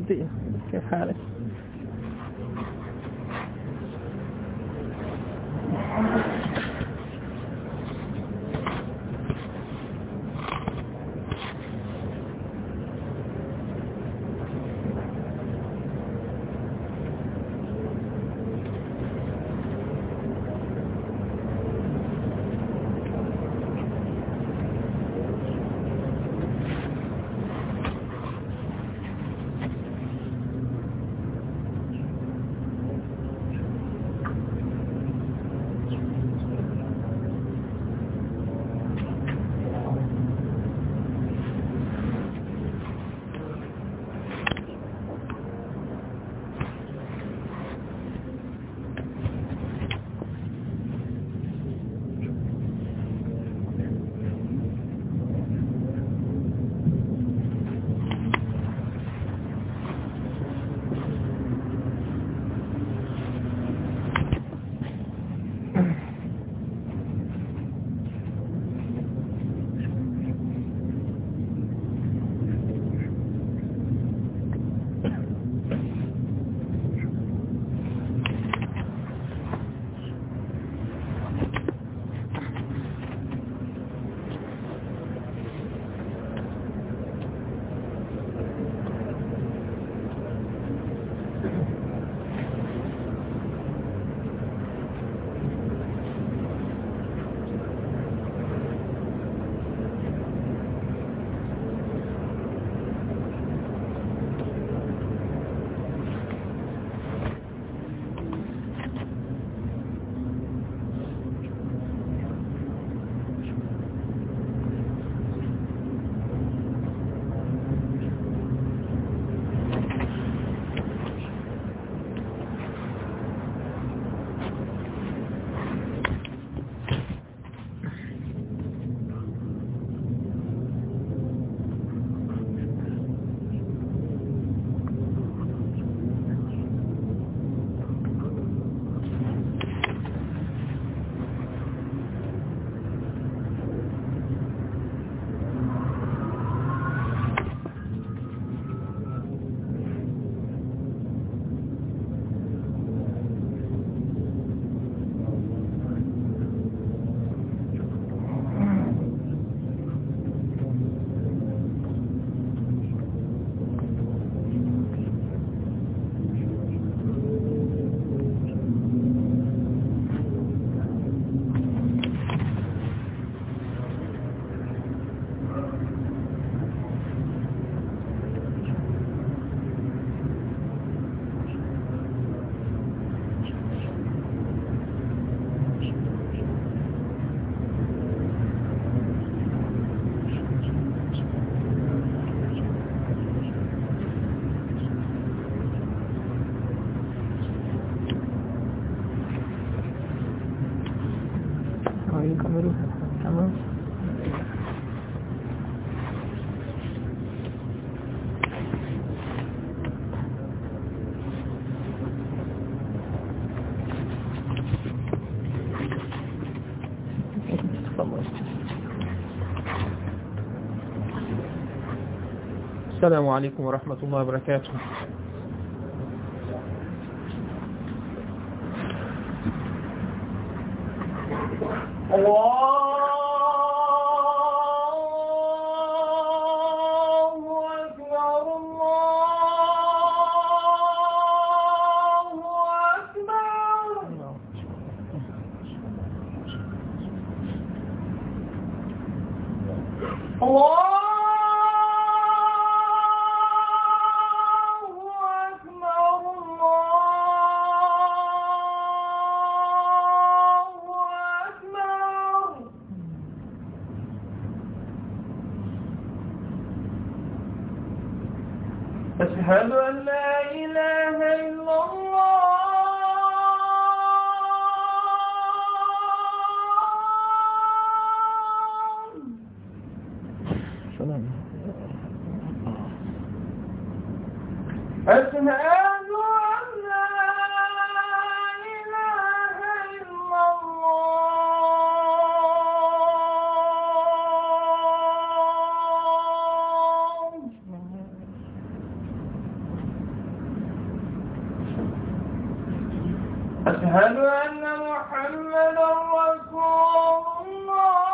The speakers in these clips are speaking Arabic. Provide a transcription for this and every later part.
الدين، كيف حالك؟ تمام. السلام عليكم ورحمة الله وبركاته. أشهد أن لا إله إلا الله. سلام. أشهد أن لا إله إلا الله. أشهد أن محمدا رسول الله.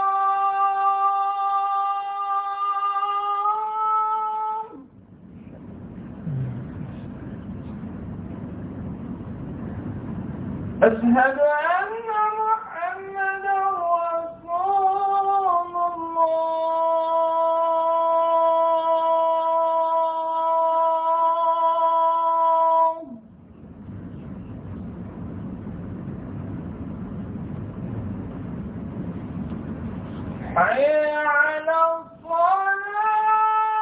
أشهد أن محمدا رسول الله. حي على الصلاة.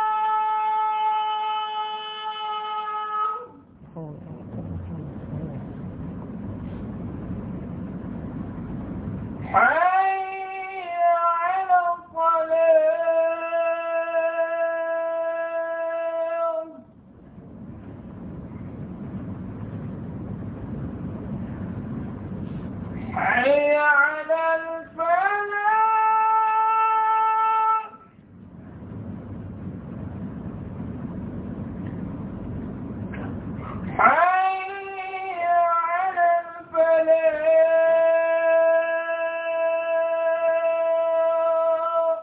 حي على الصلاة. حي على الفلاح. حي على الفلاح.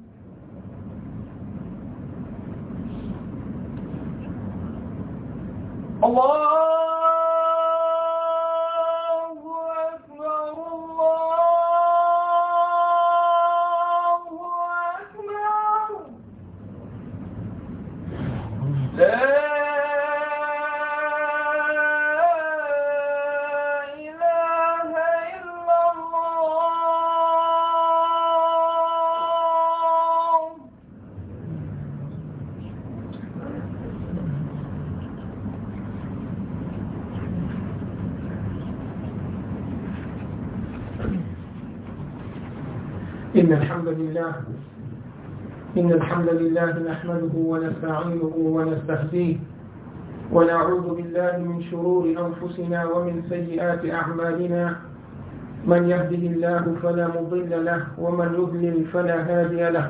الله أكبر. الله أكبر. لا إله إلا الله. إن الحمد لله نحمده ونستعينه ونستهديه ونعوذ بالله من شرور أنفسنا ومن سيئات أعمالنا. من يهده الله فلا مضل له ومن يضلل فلا هادي له.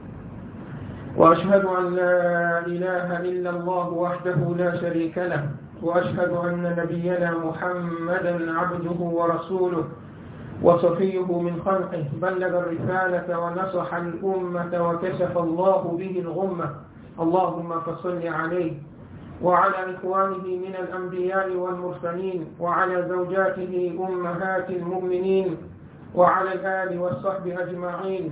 وأشهد أن لا إله إلا الله وحده لا شريك له، وأشهد أن نبينا محمدا عبده ورسوله وصفيه من خلقه، بلغ الرسالة ونصح الأمة وكشف الله به الغمة. اللهم فصل عليه وعلى إخوانه من الأنبياء والمرسلين وعلى زوجاته أمهات المؤمنين وعلى الآل والصحب أجمعين.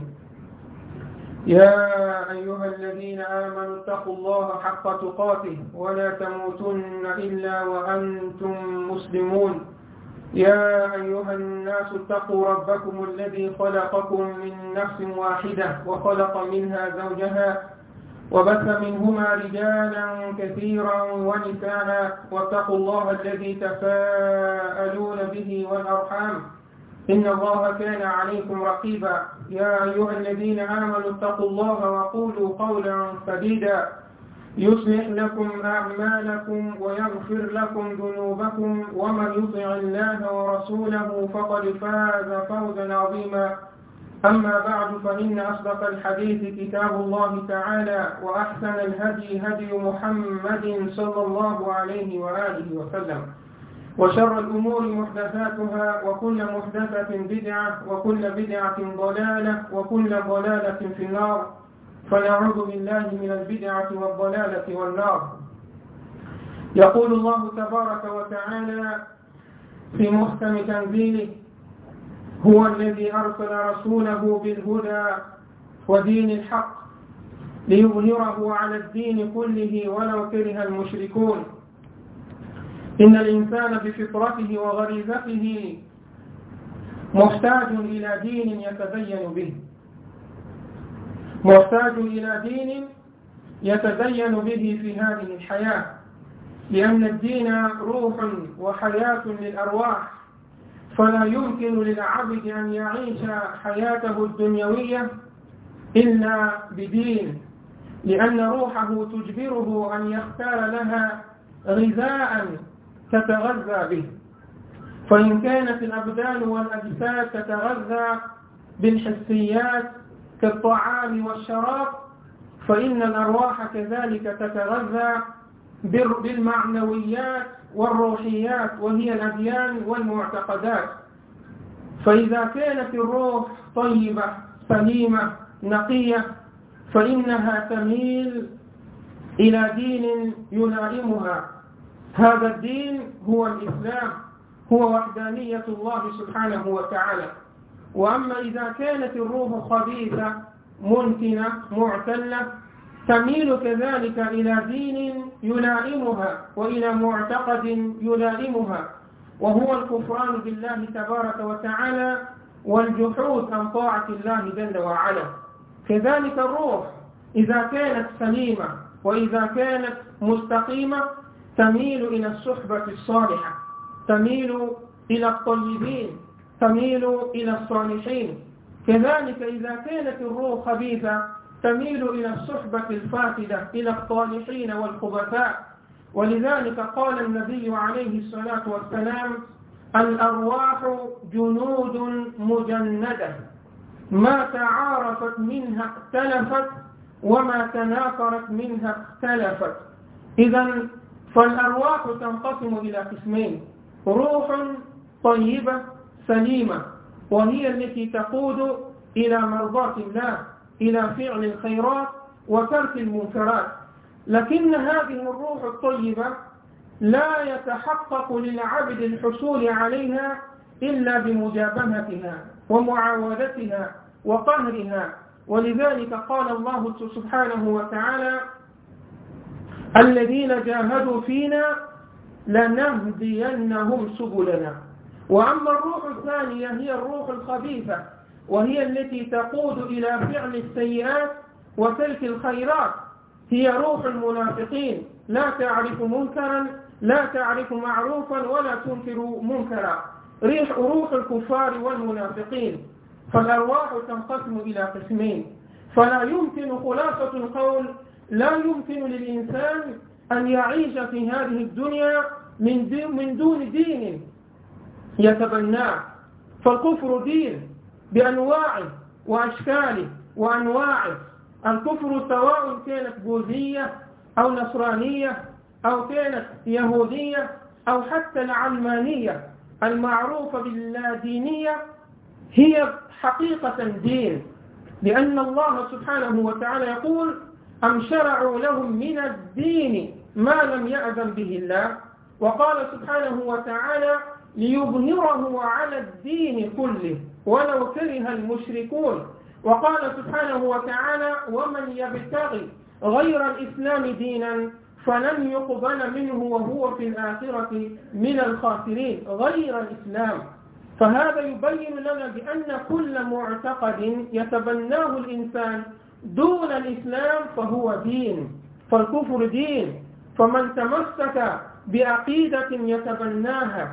يا أيها الذين آمنوا اتقوا الله حق تقاته ولا تموتن إلا وأنتم مسلمون. يا أيها الناس اتقوا ربكم الذي خلقكم من نفس واحدة وخلق منها زوجها وبث منهما رجالا كثيرا ونساء، واتقوا الله الذي تساءلون به والأرحام إن الله كان عليكم رقيبا. يا أيها الذين آمنوا اتقوا الله وقولوا قولا سديدا يصلح لكم أعمالكم ويغفر لكم ذنوبكم، ومن يطع الله ورسوله فقد فاز فوزا عظيما. أما بعد، فإن أصدق الحديث كتاب الله تعالى، وأحسن الهدي هدي محمد صلى الله عليه وآله وسلم، وشر الأمور محدثاتها، وكل محدثة بدعة، وكل بدعة ضلالة، وكل ضلالة في النار. فنعوذ بالله من البدعة والضلالة والنار. يقول الله تبارك وتعالى في محكم تنزيله: هو الذي أرسل رسوله بالهدى ودين الحق ليظهره على الدين كله ولو كره المشركون. إن الإنسان بفطرته وغريزته محتاج إلى دين يتدين به، محتاج إلى دين يتدين به في هذه الحياة، لأن الدين روح وحياة للأرواح، فلا يمكن للعبد أن يعيش حياته الدنيوية إلا بدين، لأن روحه تجبره أن يختار لها غذاء تتغذى به. فإن كانت الأبدان والأجساد تتغذى بالحسيات كالطعام والشراب، فإن الأرواح كذلك تتغذى بالمعنويات والروحيات وهي الأديان والمعتقدات. فإذا كانت الروح طيبة سليمة نقية فإنها تميل إلى دين يلائمها. هذا الدين هو الإسلام، هو وحدانية الله سبحانه وتعالى. وأما إذا كانت الروح خبيثة منتنة معتلة تميل كذلك إلى دين يلائمها وإلى معتقد يلائمها، وهو الكفران بالله تبارك وتعالى والجحود عن طاعة الله جل وعلا. كذلك الروح إذا كانت سليمة وإذا كانت مستقيمة تميل إلى الصحبة الصالحة، تميل إلى الطيبين، تميل إلى الصالحين. كذلك إذا كانت الروح خبيثة تميل إلى الصحبة الفاسدة، إلى الطالحين والخبثاء. ولذلك قال النبي عليه الصلاة والسلام: الأرواح جنود مجندة ما تعارفت منها اختلفت وما تناكرت منها اختلفت. إذن فالأرواح تنقسم إلى قسمين: روح طيبة سليمة وهي التي تقود إلى مرضاة الله، إلى فعل الخيرات وترك المنكرات. لكن هذه الروح الطيبة لا يتحقق للعبد الحصول عليها إلا بمجابهتها ومعاودتها وقهرها. ولذلك قال الله سبحانه وتعالى: الذين جاهدوا فينا لنهدينهم سبلنا. وأما الروح الثانية هي الروح الخبيثة وهي التي تقود إلى فعل السيئات وترك الخيرات، هي روح المنافقين، لا تعرف منكرا، لا تعرف معروفا ولا تنكر منكرا، روح الكفار والمنافقين. فالأرواح تنقسم إلى قسمين. فلا يمكن خلاصة القول لا يمكن للإنسان أن يعيش في هذه الدنيا من دون دين يتبناه. فالكفر دين بأنواعه وأشكاله وأنواعه. الكفر سواء كانت بوذية أو نصرانية أو كانت يهودية أو حتى العلمانية المعروفة باللادينية هي حقيقة دين، لأن الله سبحانه وتعالى يقول: أم شرعوا لهم من الدين ما لم يأذن به الله. وقال سبحانه وتعالى: ليظهره على الدين كله ولو كره المشركون. وقال سبحانه وتعالى: ومن يبتغي غير الإسلام دينا فلن يقبل منه وهو في الآخرة من الخاسرين. غير الإسلام. فهذا يبين لنا بأن كل معتقد يتبناه الإنسان دون الإسلام فهو دين، فالكفر دين. فمن تمسك بعقيدة يتبناها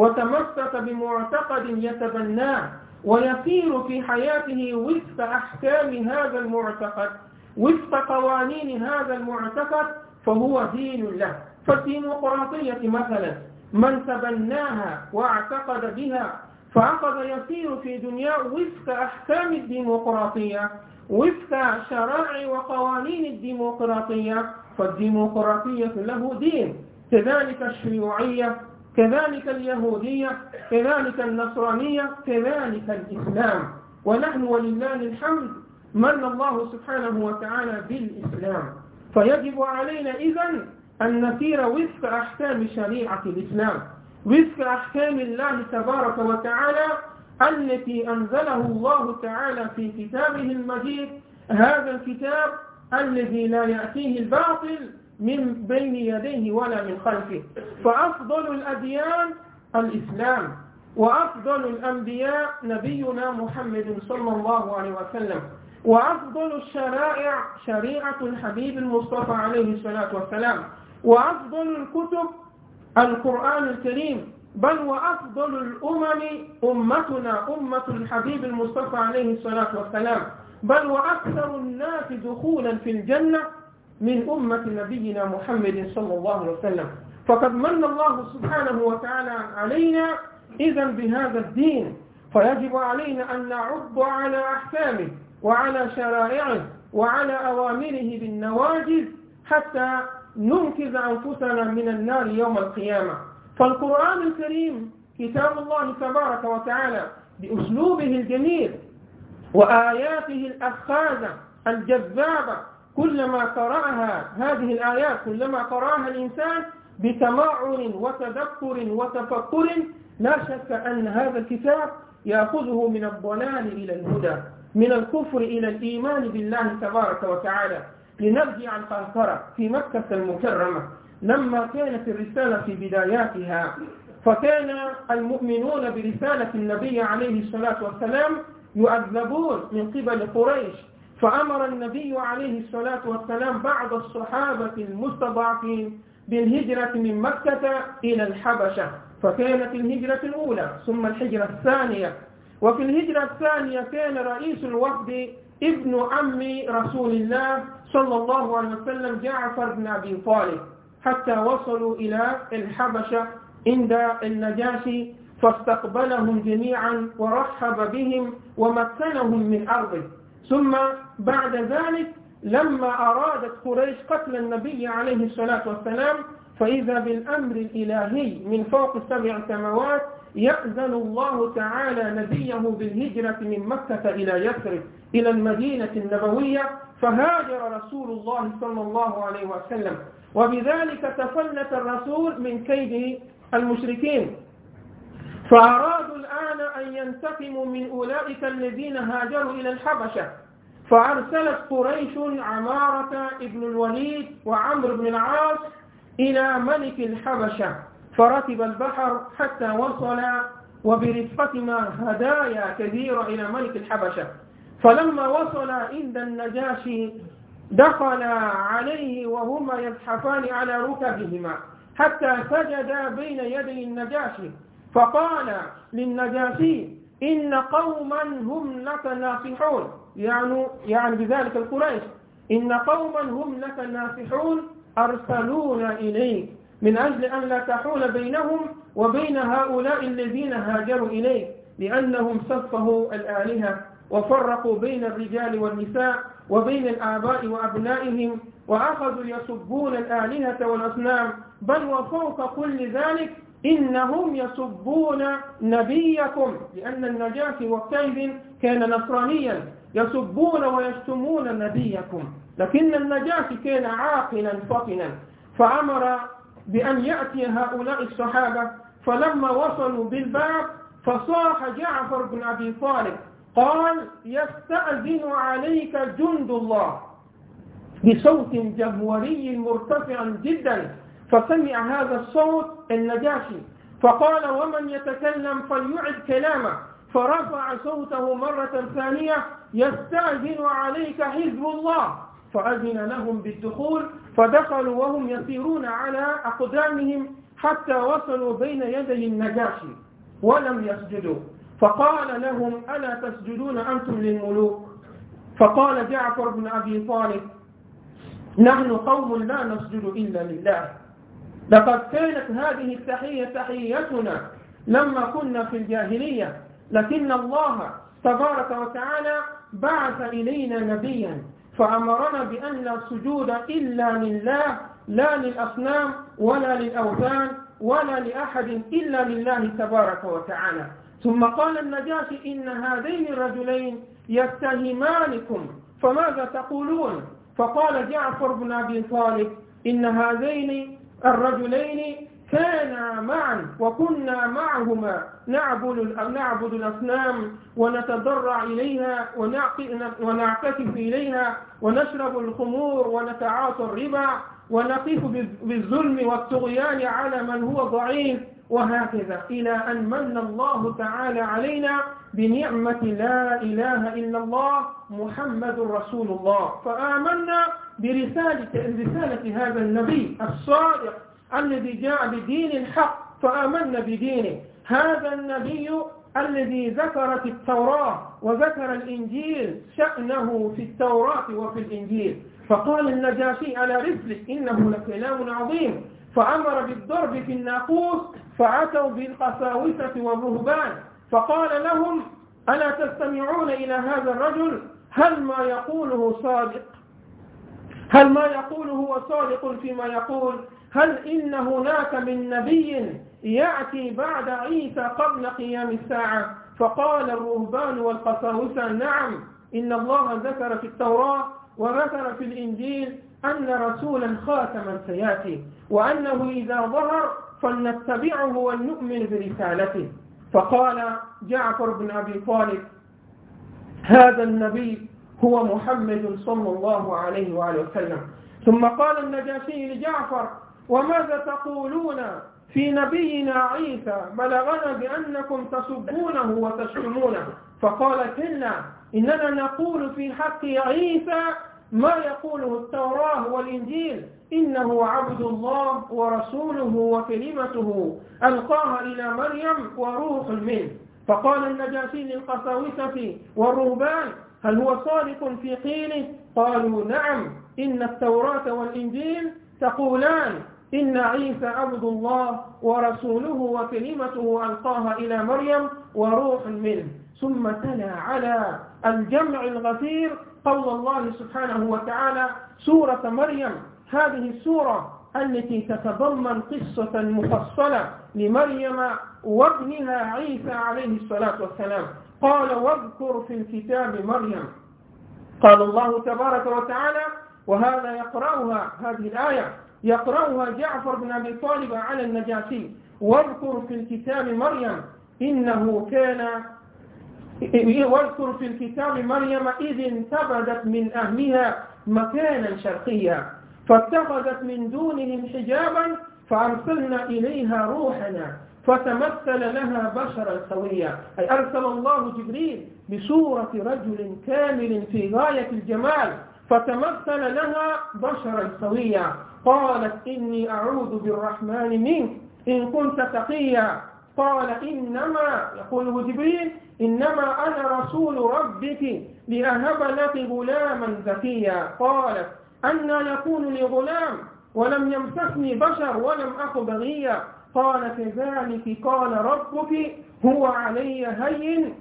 وتمسك بمعتقد يتبناه ويسير في حياته وفق أحكام هذا المعتقد، وفق قوانين هذا المعتقد، فهو دين له. فالديمقراطية مثلا من تبناها واعتقد بها فأخذ يسير في دنياه وفق أحكام الديمقراطية، وفق شرائع وقوانين الديمقراطية، فالديمقراطية له دين. كذلك الشيوعية، كذلك اليهودية، كذلك النصرانية، كذلك الإسلام. ونحن ولله الحمد من الله سبحانه وتعالى بالإسلام. فيجب علينا إذن أن نسير وفق أحكام شريعة الإسلام، وفق أحكام الله تبارك وتعالى التي أنزله الله تعالى في كتابه المجيد، هذا الكتاب الذي لا يأتيه الباطل من بين يديه ولا من خلفه. فأفضل الأديان الإسلام، وأفضل الأنبياء نبينا محمد صلى الله عليه وسلم، وأفضل الشرائع شريعة الحبيب المصطفى عليه الصلاة والسلام، وأفضل الكتب القرآن الكريم، بل وأفضل الأمم أمتنا أمة الحبيب المصطفى عليه الصلاة والسلام، بل وأكثر الناس دخولا في الجنة من أمة نبينا محمد صلى الله عليه وسلم. فقد من الله سبحانه وتعالى علينا إذن بهذا الدين، فيجب علينا أن نعض على أحكامه وعلى شرائعه وعلى أوامره بالنواجذ حتى ننقذ أنفسنا من النار يوم القيامة. فالقرآن الكريم كتاب الله تبارك وتعالى بأسلوبه الجميل وآياته الأخاذة الجذابة، كلما قرأها هذه الآيات كلما قرأها الإنسان بتمعن وتدبر وتفكر لا شك أن هذا الكتاب يأخذه من الضلال إلى الهدى، من الكفر إلى الإيمان بالله تبارك وتعالى. لنرجع القاهرة في مكة المكرمة لما كانت الرسالة في بداياتها، فكان المؤمنون برسالة النبي عليه الصلاة والسلام يعذبون من قبل قريش، فأمر النبي عليه الصلاة والسلام بعض الصحابة المستضعفين بالهجرة من مكة إلى الحبشة، فكانت الهجرة الأولى ثم الهجرة الثانية. وفي الهجرة الثانية كان رئيس الوفد ابن عم رسول الله صلى الله عليه وسلم جعفر بن أبي طالب، حتى وصلوا إلى الحبشة عند النجاشي فاستقبلهم جميعا ورحب بهم ومكنهم من أرضه. ثم بعد ذلك لما أرادت قريش قتل النبي عليه الصلاة والسلام، فإذا بالأمر الإلهي من فوق 7 سماوات يأذن الله تعالى نبيه بالهجرة من مكة إلى يثرب إلى المدينة النبوية، فهاجر رسول الله صلى الله عليه وسلم، وبذلك تفلت الرسول من كيد المشركين. فأرادوا الآن أن ينتقموا من أولئك الذين هاجروا إلى الحبشة، فأرسلت قريش عمارة ابن الوليد وعمرو بن العاص إلى ملك الحبشة، فركب البحر حتى وصل وبرفقهما هدايا كثيرة إلى ملك الحبشة. فلما وصل عند النجاشي دخل عليه وهما يزحفان على ركبهما حتى سجدا بين يدي النجاشي، فقال للنجاشي إن قوما هم لك ناصحون، يعني بذلك القريش، إن قوما هم لك ناصحون أرسلونا إليك من أجل أن لا تحول بينهم وبين هؤلاء الذين هاجروا إليك، لأنهم سفهوا الآلهة وفرقوا بين الرجال والنساء وبين الآباء وأبنائهم، وأخذوا يسبون الآلهة والأصنام، بل وفوق كل ذلك إنهم يسبون نبيكم، لأن النجاشي وقتئذ كان نصرانيا، يسبون ويشتمون نبيكم. لكن النجاشي كان عاقلا فطنا، فأمر بأن يأتي هؤلاء الصحابة. فلما وصلوا بالباب فصاح جعفر بن أبي طالب قال يستأذن عليك جند الله بصوت جهوري مرتفع جدا. فسمع هذا الصوت النجاشي فقال ومن يتكلم فليعد كلامه، فرفع صوته مرة ثانية يستأذن عليك حزب الله، فأذن لهم بالدخول، فدخلوا وهم يسيرون على أقدامهم حتى وصلوا بين يدي النجاشي ولم يسجدوا، فقال لهم ألا تسجدون أنتم للملوك؟ فقال جعفر بن أبي طالب نحن قوم لا نسجد إلا لله، لقد كانت هذه التحية تحيتنا لما كنا في الجاهلية، لكن الله تبارك وتعالى بعث إلينا نبيا فأمرنا بأن لا سجود إلا لله، لا للأصنام ولا للأوثان ولا لأحد إلا لله تبارك وتعالى. ثم قال النجاشي إن هذين الرجلين يتهمانكم فماذا تقولون؟ فقال جعفر بن أبي طالب إن هذين الرجلين كانا معا وكنا معهما نعبد الأصنام ونتضرع إليها ونعتكف إليها ونشرب الخمور ونتعاطى الربا ونقف بالظلم والطغيان على من هو ضعيف، وهكذا إلى أن من الله تعالى علينا بنعمة لا إله إلا الله محمد رسول الله، فآمنا برسالة هذا النبي الصادق الذي جاء بدين الحق، فآمنا بدينه. هذا النبي الذي ذكرت التوراة وذكر الإنجيل شأنه في التوراة وفي الإنجيل، فقال النجاشي على رسلك إنه لكلام عظيم، فأمر بالضرب في الناقوس، فأتوا بالقساوسة والرهبان فقال لهم ألا تستمعون إلى هذا الرجل؟ هل ما يقوله صادق؟ هل ما يقول هو صادق فيما يقول؟ هل إن هناك من نبي يأتي بعد عيسى قبل قيام الساعة؟ فقال الرهبان والقساوسة: نعم، إن الله ذكر في التوراة وذكر في الإنجيل أن رسولا خاتما سيأتي، وأنه إذا ظهر فلنتبعه ونؤمن برسالته. فقال جعفر بن أبي طالب: هذا النبي هو محمد صلى الله عليه وآله وسلم. ثم قال النجاشي لجعفر: وماذا تقولون في نبينا عيسى؟ بلغنا بأنكم تسبونه وتشتمونه. فقال: كلا، إننا نقول في حق عيسى ما يقوله التوراة والإنجيل، إنه عبد الله ورسوله وكلمته ألقاها إلى مريم وروح منه. فقال النجاشي للقساوسة والرهبان: هل هو صادق في قيله؟ قالوا: نعم، إن التوراة والإنجيل تقولان إن عيسى عبد الله ورسوله وكلمته ألقاها إلى مريم وروح منه. ثم تلا على الجمع الغفير قول الله سبحانه وتعالى: سورة مريم، هذه السورة التي تتضمن قصة مفصلة لمريم وابنها عيسى عليه الصلاة والسلام. قال: واذكر في الكتاب مريم. قال الله تبارك وتعالى، وهذا يقرأها، هذه الآية يقرأها جعفر بن أبي طالب على النجاشي: واذكر في الكتاب مريم إنه كان واذكر في الكتاب مريم إذ انتبذت من أهلها مكانا شرقيا فاتخذت من دونهم حجابا فأرسلنا إليها روحنا فتمثل لها بشرا سويا. أي أرسل الله جبريل بصورة رجل كامل في غاية الجمال فتمثل لها بشرا سويا. قالت: إني أعوذ بالرحمن منك إن كنت تقيا. قال: إنما، يقول جبريل، إنما أنا رسول ربك لأهب لك غلاما زكيا. قالت: أنى يكون لي غلام ولم يمسسني بشر ولم أك بغيا. قال: كذلك قال ربك هو علي هين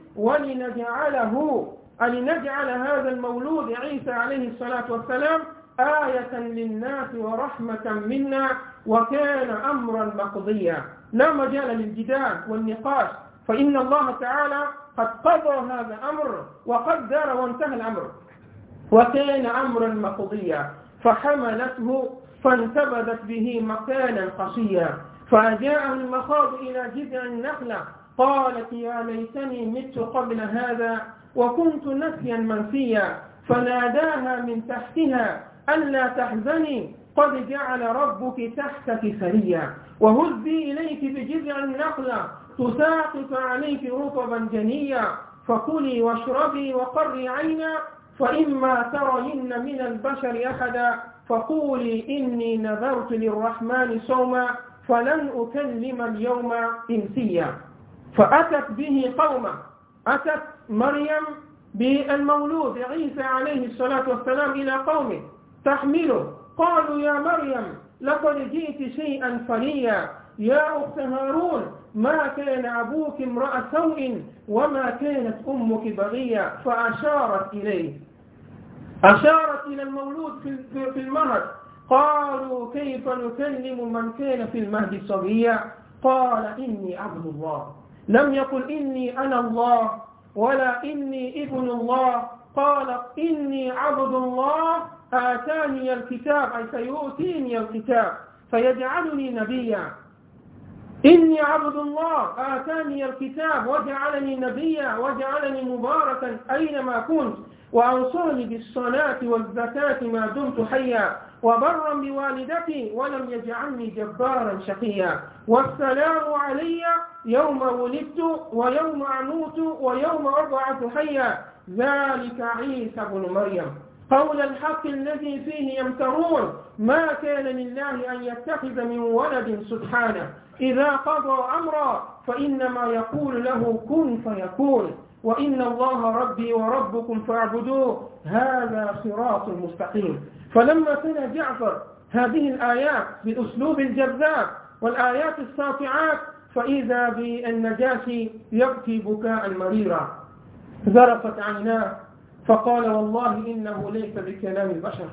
ولنجعل هذا المولود عيسى عليه الصلاة والسلام آية للناس ورحمة منا وكان أمرا مقضيا. لا مجال للجدال والنقاش، فإن الله تعالى قد قضى هذا الأمر وقدر وانتهى الأمر وكان أمرا مقضيا. فحملته فانتبذت به مكانا قصيا فجاءه المخاض إلى جذع النخلة قالت: يا ليتني مت قبل هذا وكنت نسيا منسيا. فناداها من تحتها: ألا تحزني قد جعل ربك تحتك سريا وهزي إليك بجذع النخلة تساقط عليك رطبا جنيا فكلي واشربي وقري عينا فإما ترين من البشر أحدا فقولي إني نذرت للرحمن صوما فلن أكلم اليوم إنسيا. فأتت به قوما، أتت مريم بالمولود عيسى عليه الصلاة والسلام إلى قومه تحمله. قالوا: يا مريم لقد جئت شيئا فريا، يا أخت هارون ما كان أبوك امرأ سوء وما كانت أمك بغيا. فأشارت إليه، أشارت إلى المولود في المهد. قالوا: كيف نكلم من كان في المهد صبيا؟ قال: إني عبد الله. لم يقل إني أنا الله ولا إني ابن الله، قال: إني عبد الله آتاني الكتاب، أي سيؤتيني الكتاب فيجعلني نبيا. إني عبد الله آتاني الكتاب وجعلني نبيا وجعلني مباركا أينما كنت وأوصاني بالصلاة والزكاة ما دمت حيا وبرا بوالدتي ولم يجعلني جبارا شقيا والسلام علي يوم ولدت ويوم أموت ويوم أبعث حيا ذلك عيسى بن مريم قول الحق الذي فيه يمترون ما كان لله أن يتخذ من ولد سبحانه إذا قضى أمرا فإنما يقول له كن فيكون وإن الله ربي وربكم فاعبدوه هذا صراط مستقيم. فلما سمع جعفر هذه الآيات بالأسلوب الجذاب والآيات الساطعات فإذا بالنجاشي يبكي بكاء مريرا ذرفت عيناه فقال: والله إنه ليس بكلام البشر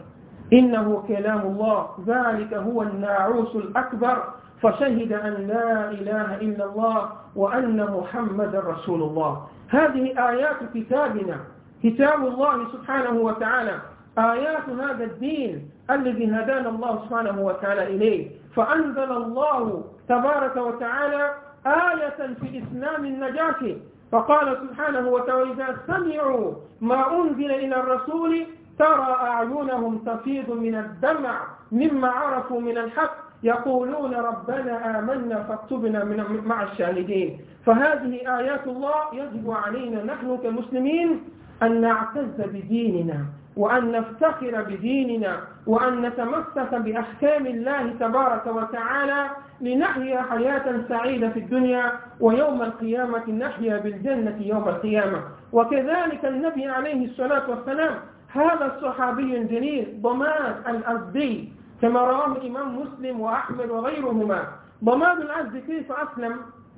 إنه كلام الله ذلك هو الناعوس الأكبر فشهد أن لا إله إلا الله وأن محمد رسول الله. هذه آيات كتابنا، كتاب الله سبحانه وتعالى، آيات هذا الدين الذي هدانا الله سبحانه وتعالى إليه. فأنزل الله تبارك وتعالى آية في إسلام النجاة، فقال سبحانه وتعالى إذا سمعوا ما أنزل إلى الرسول ترى أعينهم تفيض من الدمع مما عرفوا من الحق يقولون ربنا آمنا فاكتبنا مع الشاهدين. فهذه آيات الله يجب علينا نحن كمسلمين أن نعتز بديننا وأن نفتخر بديننا وأن نتمسك بأحكام الله تبارك وتعالى لنحيا حياة سعيدة في الدنيا ويوم القيامة نحيا بالجنة يوم القيامة. وكذلك النبي عليه الصلاة والسلام هذا الصحابي الجليل ضماد الأزدي كما رواه الإمام مسلم وأحمد وغيرهما. ضماد الأزدي كيف أسلم؟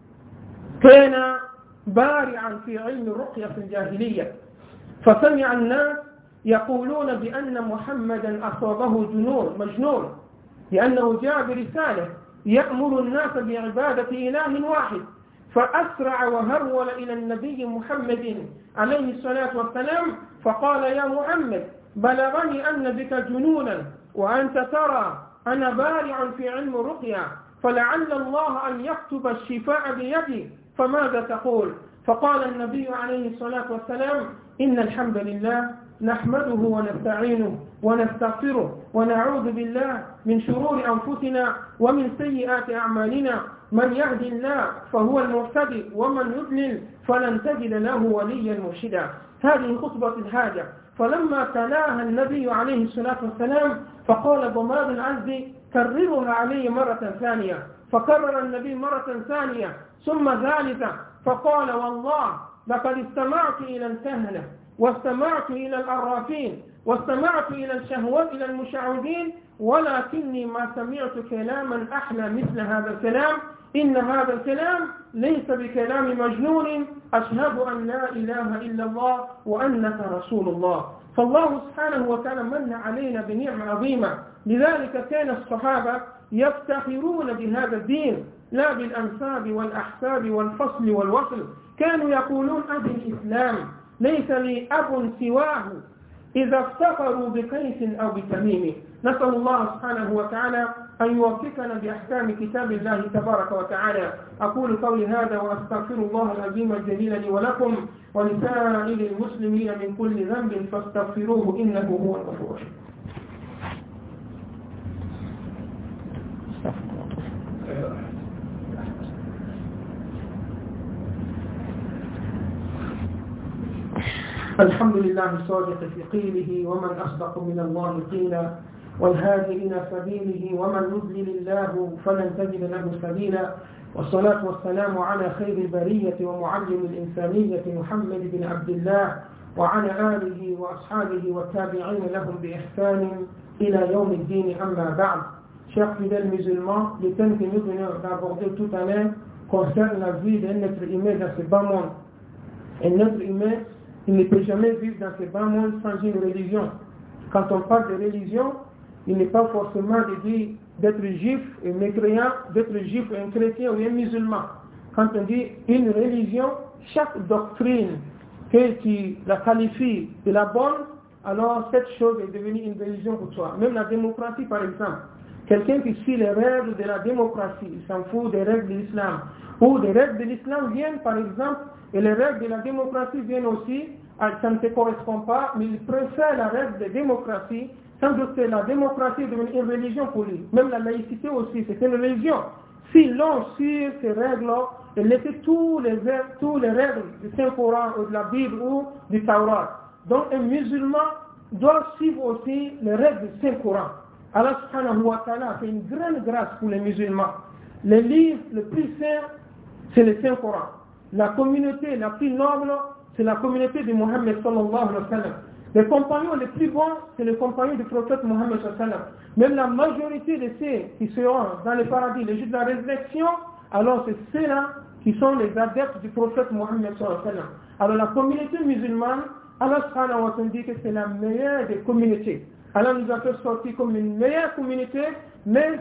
كان بارعا في علم الرقية في الجاهلية، فسمع الناس يقولون بأن محمدا أصابه مجنون، لأنه جاء برسالة يأمر الناس بعبادة إله واحد، فأسرع وهرول إلى النبي محمد عليه الصلاة والسلام فقال يا محمد بلغني أن بك جنونا وأنت ترى أنا بارع في علم الرقية فلعل الله أن يكتب الشفاء بيدي فماذا تقول؟ فقال النبي عليه الصلاة والسلام إن الحمد لله نحمده ونستعينه ونستغفره ونعوذ بالله من شرور أنفسنا ومن سيئات أعمالنا من يهدي الله فهو المهتدي ومن يضلل فلن تجد له وليا مرشدا. هذه خطبة الحاجة. فلما تلاها النبي عليه الصلاة والسلام فقال ضماد الأزدي كررها علي مرة ثانية، فكرر النبي مرة ثانية ثم ثالثة، فقال والله لقد استمعت إلى الكهنة واستمعت إلى الأرافين واستمعت إلى الشهوات إلى المشعوذين ولكني ما سمعت كلاما أحلى مثل هذا الكلام. إن هذا الكلام ليس بكلام مجنون أشهد أن لا إله إلا الله وأنك رسول الله. فالله سبحانه وتعالى من علينا بنعمة عظيمة، لذلك كان الصحابة يفتخرون بهذا الدين لا بالأنساب والأحساب والفصل والوصل. كانوا يقولون أبي الإسلام ليس لي أب سواه إذا افتخروا بقيس أو بتميم. نسأل الله سبحانه وتعالى أن يوفقنا بأحكام كتاب الله تبارك وتعالى. أقول قولي هذا وأستغفر الله العظيم الجليل لي ولكم ولسائر المسلمين من كل ذنب فاستغفروه إنه هو الغفور الرحيم. الحمد لله الصادق في قيله ومن أصدق من الله قيلا والهادي إلى سبيله ومن يضلل الله فلن تجد له سبيلا. والصلاة والسلام على خير البرية ومعلم الإنسانية محمد بن عبد الله وعلى آله وأصحابه والتابعين لهم بإحسان إلى يوم الدين. أما بعد. Chers fidèles musulmans, le thème que nous venons d'aborder tout à l'heure concerne la vie d'un être humain dans ce bas monde. Un être humain, il ne peut jamais vivre dans ce bas monde sans une religion. Quand on parle de religion, il n'est pas forcément de dire d'être juif et mécréant, d'être juif et un chrétien ou un musulman. Quand on dit une religion, chaque doctrine que tu la qualifies de la bonne, alors cette chose est devenue une religion pour toi. Même la démocratie par exemple. Quelqu'un qui suit les règles de la démocratie, il s'en fout des règles de l'islam. Ou des règles de l'islam viennent par exemple, et les règles de la démocratie viennent aussi, ça ne te correspond pas, mais il préfère la règle de démocratie, sans doute que la démocratie est devenue une religion pour lui. Même la laïcité aussi, c'est une religion. Si l'on suit ces règles-là, et laisser tous les règles du Saint-Coran ou de la Bible ou du Taurat. Donc un musulman doit suivre aussi les règles du Saint-Coran. Allah subhanahu wa ta'ala fait une grande grâce pour les musulmans. Le livre le plus saint, c'est le Saint-Coran. La communauté la plus noble, c'est la communauté de Mohammed sallallahu alayhi wa sallam. Les compagnons les plus bons, c'est les compagnons du prophète Mohammed sallallahu alayhi wa sallam. Même la majorité de ceux qui seront dans le paradis, les jours de la résurrection, alors c'est ceux-là qui sont les adeptes du prophète Mohammed sallallahu alayhi wa sallam. Alors la communauté musulmane, Allah subhanahu wa ta'ala dit que c'est la meilleure des communautés. Allah nous a fait sortir comme une meilleure communauté, mais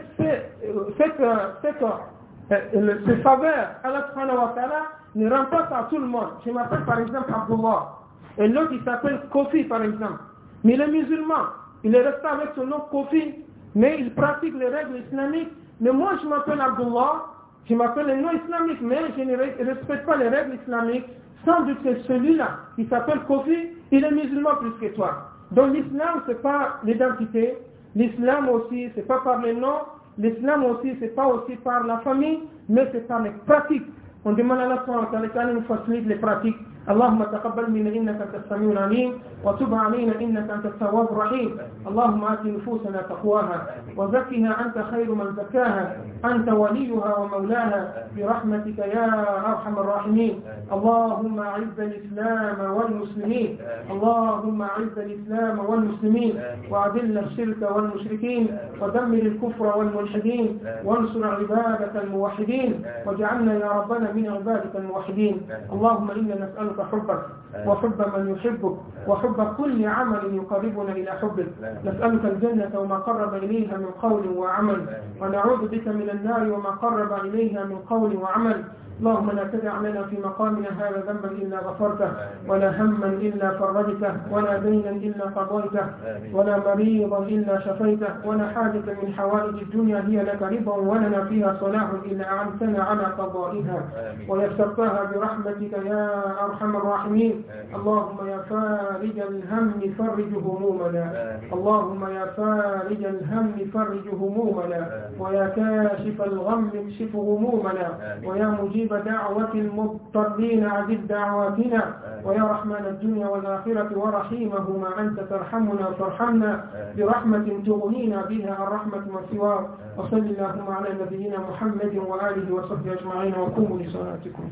ce faveur, Allah subhanahu wa ta'ala, ne rend pas à tout le monde. Je m'appelle par exemple Abdullah, et l'autre il s'appelle Kofi par exemple. Mais il est musulman, il est resté avec son nom Kofi, mais il pratique les règles islamiques. Mais moi je m'appelle Abdullah, je m'appelle le nom islamique, mais je ne respecte pas les règles islamiques. Sans doute que celui-là, qui s'appelle Kofi, il est musulman plus que toi. Donc l'islam, c'est pas l'identité. L'islam aussi, c'est pas par les noms. L'islam aussi, c'est pas aussi par la famille, mais c'est par les pratiques. On demande à Allah subhanahu wa ta'ala qu'Allah nous facilite les pratiques. اللهم تقبل منا إنك أنت السميع العليم وتب علينا إنك أنت التواب الرحيم. اللهم آت نفوسنا تقواها وزكها أنت خير من زكاها أنت وليها ومولاها برحمتك يا أرحم الراحمين. اللهم أعز الإسلام والمسلمين. اللهم أعز الإسلام والمسلمين وأذل الشرك والمشركين ودمر الكفر والملحدين وانصر عبادك الموحدين واجعلنا يا ربنا من عبادك الموحدين. اللهم إنا نسألك حبك وحب من يحبك وحب كل عمل يقربنا إلى حبك. نسألك الجنة وما قرب إليها من قول وعمل ونعوذ بك من النار وما قرب إليها من قول وعمل. اللهم لا تدع لنا في مقامنا هذا ذنبا إلا غفرته ولا هما إلا فرجته ولا دينا إلا قضيته ولا مريضا إلا شفيته ولا حاجة من حوائج الدنيا هي لك رضا ولنا فيها صلاح إلا أعنتنا على قضائها ويسرتها برحمتك يا أرحم الراحمين. اللهم يا فارج الهم فرج همومنا. اللهم يا فارج الهم فرج همومنا ويا كاشف الغم اكشف همومنا ويا مجيب دعوة المضطرين عجل دعواتنا ويا رحمن الدنيا والآخرة ورحيمهما أنت ترحمنا فارحمنا برحمة تغنينا بها عن رحمة من سواك. وصل اللهم على نبينا محمد وآله وصحبه أجمعين وقوموا لصلاتكم.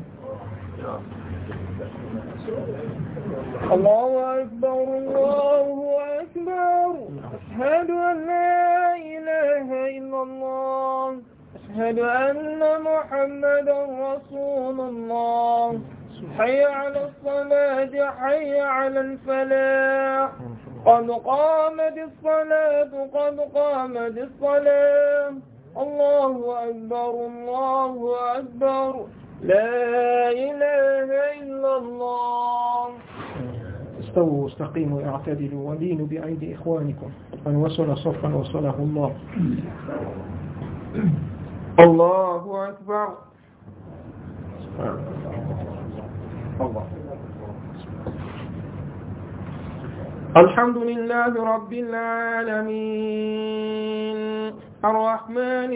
الله أكبر الله أكبر. أشهد أن لا إله إلا الله. أشهد أن محمدا رسول الله. حي على الصلاة حي على الفلاح. قد قامت الصلاة قد قامت الصلاة. الله أكبر الله أكبر. لا إله إلا الله. استووا استقيموا اعتدلوا ولينوا بأيدي إخوانكم. من وصل صفا وصله الله. الله أكبر. الله. الحمد لله رب العالمين الرحمن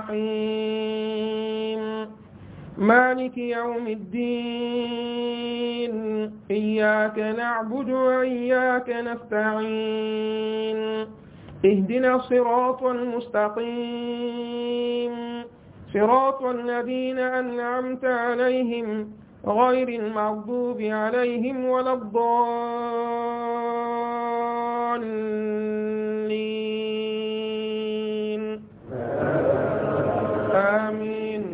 الرحيم مالك يوم الدين إياك نعبد وإياك نستعين اهدنا الصراط المستقيم صراط الذين أنعمت عليهم غير المغضوب عليهم ولا الضالين آمين.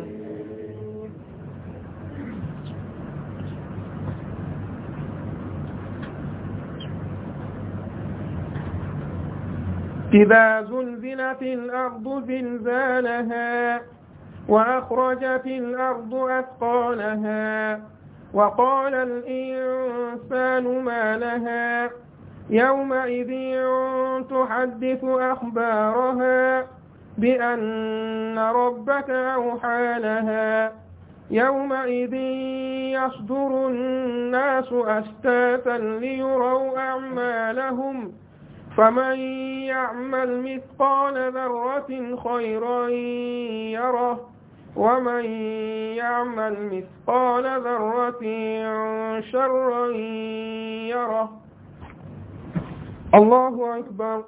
إذا زلزلت الأرض زلزالها وأخرجت الأرض أثقالها وقال الإنسان ما لها يومئذ تحدث أخبارها بأن ربك أوحى لها يومئذ يصدر الناس أشتاتا ليروا أعمالهم فمن يعمل مثقال ذرة خيرا يره ومن يعمل مثقال ذرة شرا يره. الله أكبر.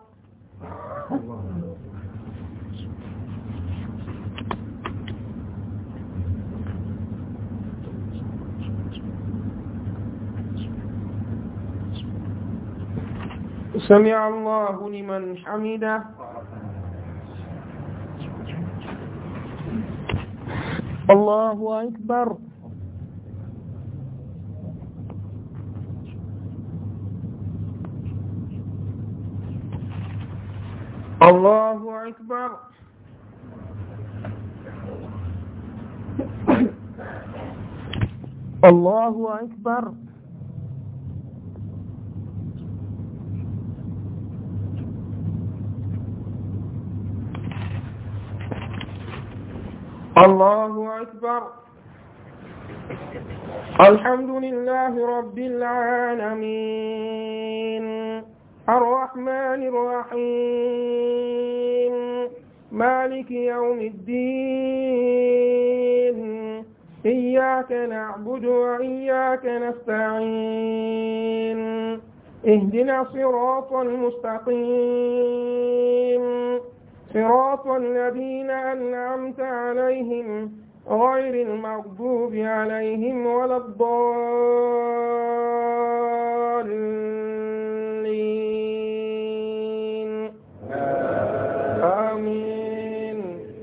سمع الله لمن حمده. الله أكبر. الله أكبر. الله أكبر. الله أكبر. الحمد لله رب العالمين الرحمن الرحيم مالك يوم الدين إياك نعبد وإياك نستعين اهدنا الصراط المستقيم صراط الذين أنعمت عليهم غير المغضوب عليهم ولا الضالين آمين.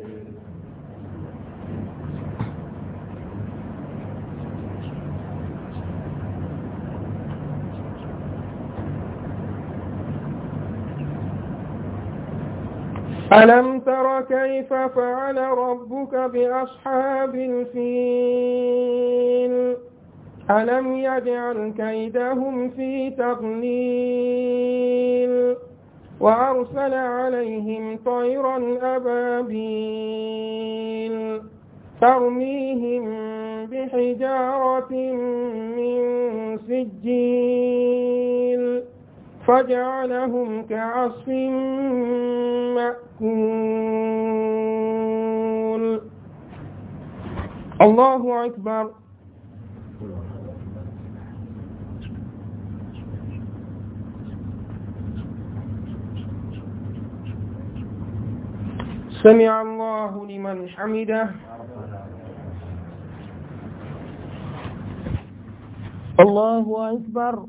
ألم تر كيف فعل ربك بأصحاب الفيل ألم يجعل كيدهم في تضليل وأرسل عليهم طيرا أبابيل ترميهم بحجارة من سجيل فجعلهم كعصف مأكول. الله أكبر. سمع الله لمن حمده. الله أكبر.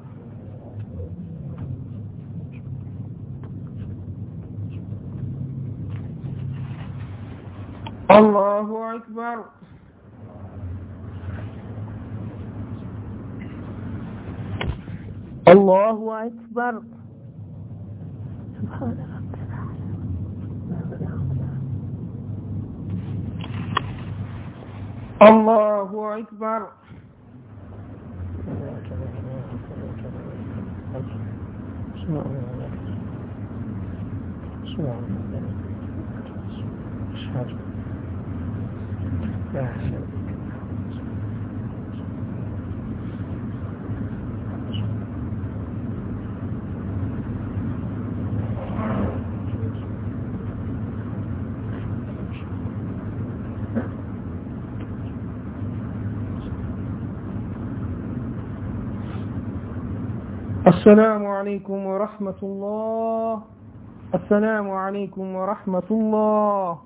الله أكبر. الله أكبر. الله أكبر. السلام عليكم ورحمة الله. السلام عليكم ورحمة الله.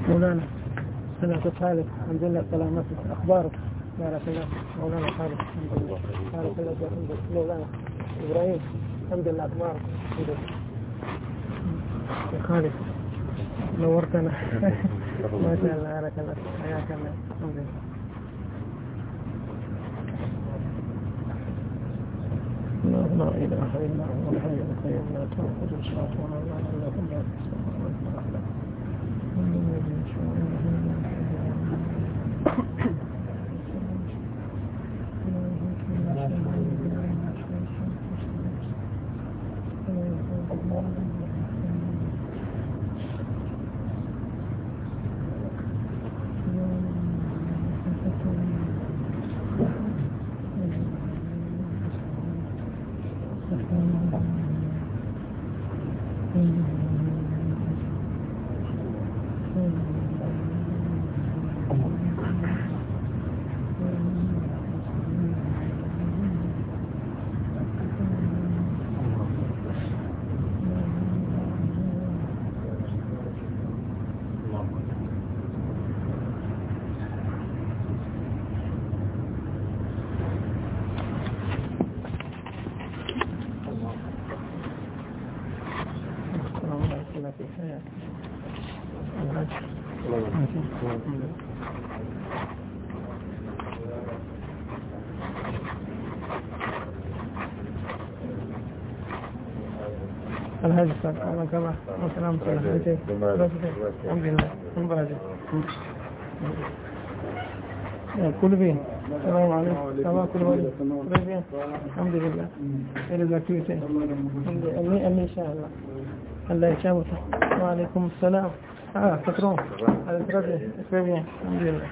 مولانا سمعت خالد الحمد لله سلامتك أخبارك بارك الله مولانا خالد الحمد لله بارك الله مولانا إبراهيم الحمد لله أخبارك يا خالد نورتنا ما شاء الله بارك الله حياك الله الحمد لله لا إله إلا هو الحي القيوم لا تأخذه سنة ولا نوم له ما في السماوات وما في الحمد لله كل بين السلام عليكم تمام كل بين الحمد لله إلى ذاكرتين أني شاء الله الله يشابه وعليكم السلام تكرون على التربية بين الحمد لله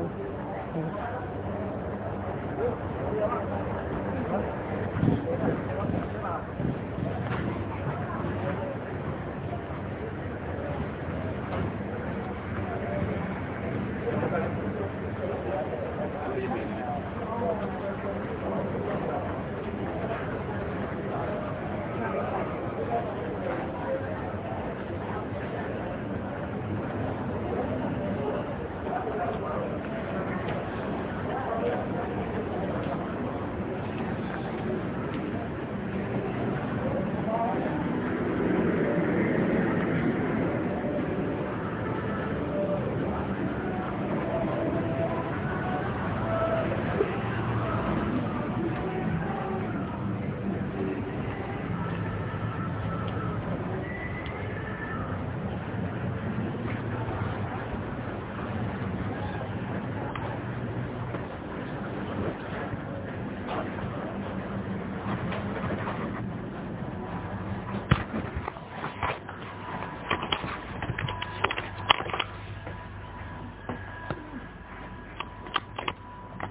That's right.